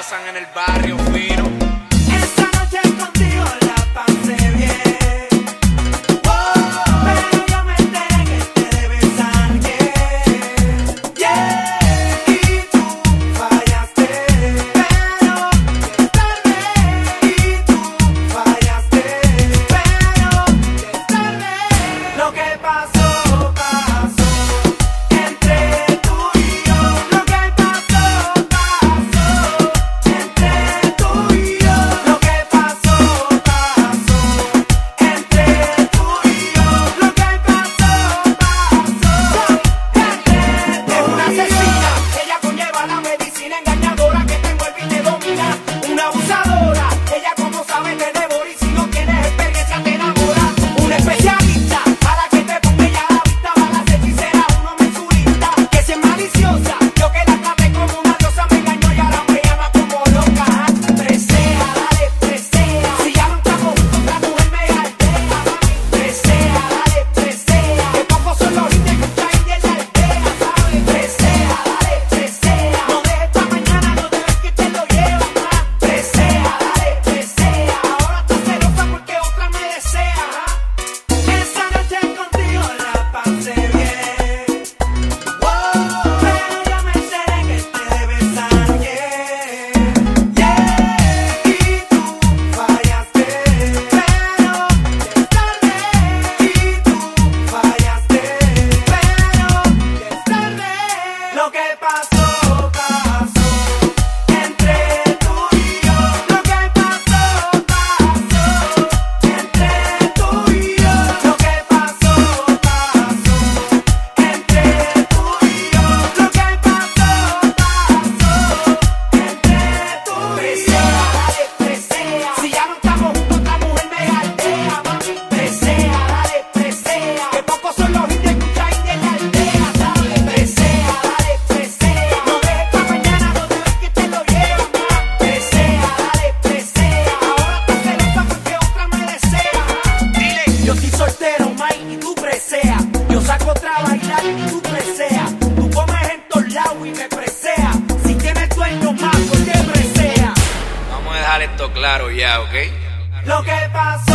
pasan en el barrio fino. Esta noche contigo la pasé bien. Pero yo me enteré que te debes a alguien. Y tú fallaste. Pero ya es tarde. Y tú fallaste. Pero ya es tarde. Lo que pasó, pasó entre tú y yo. Lo que pasó, pasó entre tú y yo. Lo que pasó, pasó entre tú y yo. Lo que pasó, pasó entre tú. Es una asesina, ella conlleva la medicina engañadora que te envuelve y te domina. Una abusadora, ella como sabe te devora y si no tienes experiencia te enamora. Una especialista, a la que te ponga ella a la vista, va a las hechiceras, uno mensurista, que si es maliciosa, yo que la traté como una diosa me engañó y ahora me llama como loca. Presea, dale, presea, si ya no estamos juntos, otra mujer me aldea, mami. Presea, dale, presea, que pocos son los indios que está ahí en la aldea, ¿sabes? Presea, dale, presea, no dejes pa' mañana, no te ves que te lo llevas más. Presea, dale, presea, ahora estás celosa porque otra me desea. Esta noche contigo la pasé bien. Pero ya me enteré que te debes a alguien. Y tú fallaste. Pero ya es tarde. Y tú fallaste. Pero ya es tarde. Lo que pasó, pasó entre tú y yo. Lo que pasó, pasó entre tú y yo. Lo que pasó, pasó entre tú y yo. Lo que pasó, pasó entre tú y yo. Presea, dale, presea, si ya no estamos juntos, otra mujer me aldea, mami. Presea, dale, presea, que pocos son los indios, escucha india en la aldea, ¿sabes? Presea, dale, presea, no dejes pa' mañana, no te ves que te lo llevas más. Presea, dale, presea, ahora estás celosa porque otra me desea. Dile, yo estoy soltero, Mike, y tú presea. Yo saco otra a bailar y tú presea. Tú comes en todos lados y me presea. Si tienes dueño más, ¿por qué presea? Vamos a dejar esto claro ya, ¿ok? Lo que pasó